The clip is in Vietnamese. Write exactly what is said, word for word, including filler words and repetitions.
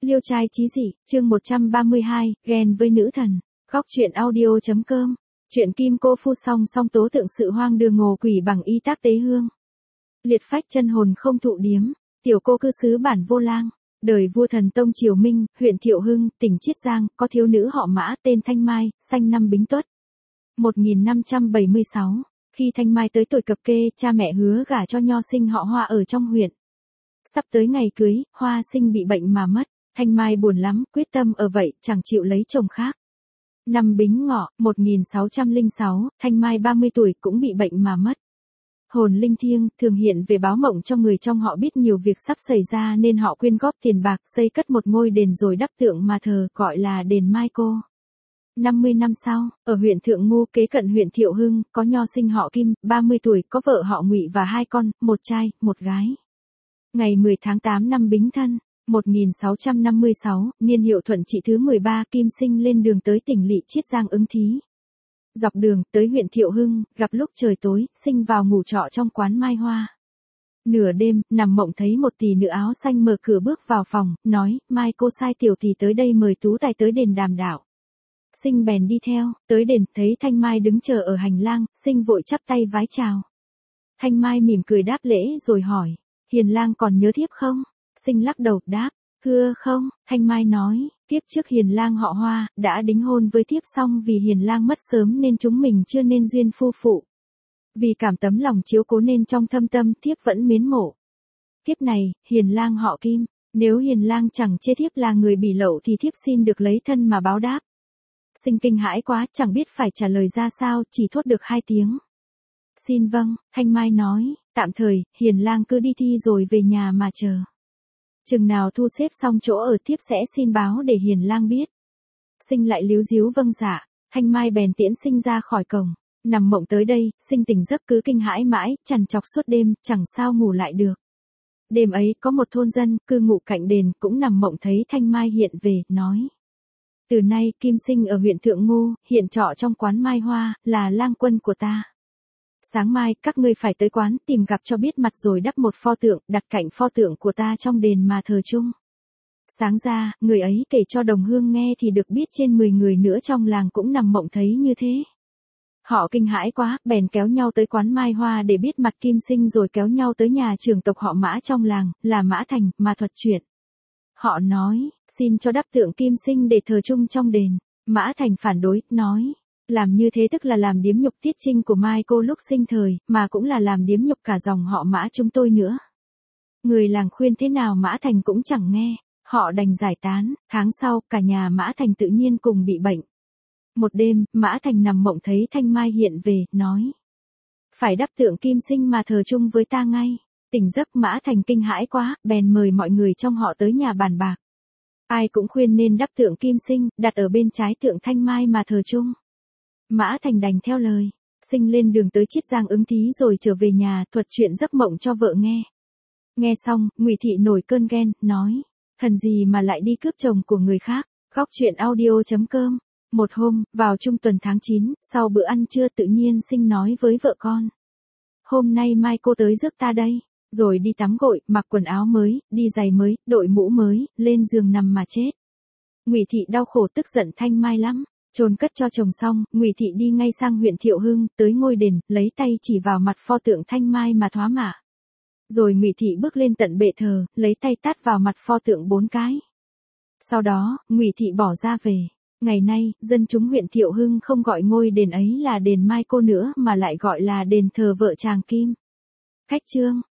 Liêu trai chí dị, chương một trăm ba mươi hai, ghen với nữ thần. Góc truyện audio.com. Chuyện Kim Cô Phu song song tố tượng sự hoang đường ngồ quỷ bằng y tác tế hương. Liệt phách chân hồn không thụ điếm, tiểu cô cư xứ bản Vô Lang. Đời vua thần Tông Triều Minh, huyện Thiệu Hưng, tỉnh Chiết Giang, có thiếu nữ họ Mã tên Thanh Mai, sanh năm Bính Tuất. một nghìn năm trăm bảy mươi sáu, khi Thanh Mai tới tuổi cập kê, cha mẹ hứa gả cho nho sinh họ Hoa ở trong huyện. Sắp tới ngày cưới, Hoa sinh bị bệnh mà mất. Thanh Mai buồn lắm, quyết tâm ở vậy, chẳng chịu lấy chồng khác. Năm Bính Ngọ, một nghìn sáu trăm lẻ sáu, Thanh Mai ba mươi tuổi cũng bị bệnh mà mất. Hồn linh thiêng, thường hiện về báo mộng cho người trong họ biết nhiều việc sắp xảy ra nên họ quyên góp tiền bạc xây cất một ngôi đền rồi đắp tượng mà thờ, gọi là đền Mai Cô. năm mươi năm sau, ở huyện Thượng Ngu kế cận huyện Thiệu Hưng, có nho sinh họ Kim, ba mươi tuổi, có vợ họ Ngụy và hai con, một trai, một gái. Ngày mười tháng tám năm Bính Thân, một nghìn sáu trăm năm mươi sáu, niên hiệu Thuận Trị thứ mười ba, Kim sinh lên đường tới tỉnh lỵ Chiết Giang ứng thí. Dọc đường tới huyện Thiệu Hưng, gặp lúc trời tối, sinh vào ngủ trọ trong quán Mai Hoa. Nửa đêm, nằm mộng thấy một tỷ nữ áo xanh mở cửa bước vào phòng, nói, Mai cô sai tiểu tỷ tới đây mời tú tài tới đền đàm đạo. Sinh bèn đi theo, tới đền, thấy Thanh Mai đứng chờ ở hành lang, sinh vội chắp tay vái chào. Thanh Mai mỉm cười đáp lễ rồi hỏi, hiền lang còn nhớ thiếp không? Sinh lắc đầu, đáp, thưa không. Thanh Mai nói, kiếp trước hiền lang họ Hoa, đã đính hôn với thiếp xong vì hiền lang mất sớm nên chúng mình chưa nên duyên phu phụ. Vì cảm tấm lòng chiếu cố nên trong thâm tâm thiếp vẫn mến mộ. Kiếp này, hiền lang họ Kim, nếu hiền lang chẳng chê thiếp là người bỉ lậu thì thiếp xin được lấy thân mà báo đáp. Sinh kinh hãi quá, chẳng biết phải trả lời ra sao, chỉ thốt được hai tiếng. Xin vâng. Thanh Mai nói, tạm thời, hiền lang cứ đi thi rồi về nhà mà chờ. Chừng nào thu xếp xong chỗ ở thiếp sẽ xin báo để hiền lang biết. Sinh lại líu díu vâng dạ. Thanh Mai bèn tiễn sinh ra khỏi cổng. Nằm mộng tới đây, sinh tỉnh giấc cứ kinh hãi mãi, trằn trọc suốt đêm, chẳng sao ngủ lại được. Đêm ấy có một thôn dân, cư ngụ cạnh đền, cũng nằm mộng thấy Thanh Mai hiện về, nói. Từ nay, Kim sinh ở huyện Thượng Ngu, hiện trọ trong quán Mai Hoa, là lang quân của ta. Sáng mai, các ngươi phải tới quán, tìm gặp cho biết mặt rồi đắp một pho tượng, đặt cạnh pho tượng của ta trong đền mà thờ chung. Sáng ra, người ấy kể cho đồng hương nghe thì được biết trên mười người nữa trong làng cũng nằm mộng thấy như thế. Họ kinh hãi quá, bèn kéo nhau tới quán Mai Hoa để biết mặt Kim sinh rồi kéo nhau tới nhà trưởng tộc họ Mã trong làng, là Mã Thành, mà thuật chuyện. Họ nói, xin cho đắp tượng Kim sinh để thờ chung trong đền. Mã Thành phản đối, nói. Làm như thế tức là làm điếm nhục tiết trinh của Mai cô lúc sinh thời, mà cũng là làm điếm nhục cả dòng họ Mã chúng tôi nữa. Người làng khuyên thế nào Mã Thành cũng chẳng nghe, họ đành giải tán. Tháng sau, cả nhà Mã Thành tự nhiên cùng bị bệnh. Một đêm, Mã Thành nằm mộng thấy Thanh Mai hiện về, nói. Phải đắp tượng Kim sinh mà thờ chung với ta ngay. Tỉnh giấc Mã Thành kinh hãi quá, bèn mời mọi người trong họ tới nhà bàn bạc. Ai cũng khuyên nên đắp tượng Kim sinh, đặt ở bên trái tượng Thanh Mai mà thờ chung. Mã Thành đành theo lời, sinh lên đường tới Chiết Giang ứng thí rồi trở về nhà thuật chuyện giấc mộng cho vợ nghe. Nghe xong, Ngụy Thị nổi cơn ghen, nói, thần gì mà lại đi cướp chồng của người khác. Góc truyện audio.com. Một hôm, vào trung tuần tháng chín, sau bữa ăn trưa tự nhiên sinh nói với vợ con. Hôm nay Mai cô tới rước ta đây, rồi đi tắm gội, mặc quần áo mới, đi giày mới, đội mũ mới, lên giường nằm mà chết. Ngụy Thị đau khổ tức giận Thanh Mai lắm. Chôn cất cho chồng xong, Ngụy Thị đi ngay sang huyện Thiệu Hưng, tới ngôi đền, lấy tay chỉ vào mặt pho tượng Thanh Mai mà thoá mạ. Rồi Ngụy Thị bước lên tận bệ thờ, lấy tay tát vào mặt pho tượng bốn cái. Sau đó, Ngụy Thị bỏ ra về. Ngày nay, dân chúng huyện Thiệu Hưng không gọi ngôi đền ấy là đền Mai Cô nữa mà lại gọi là đền thờ vợ chàng Kim. Khách chương.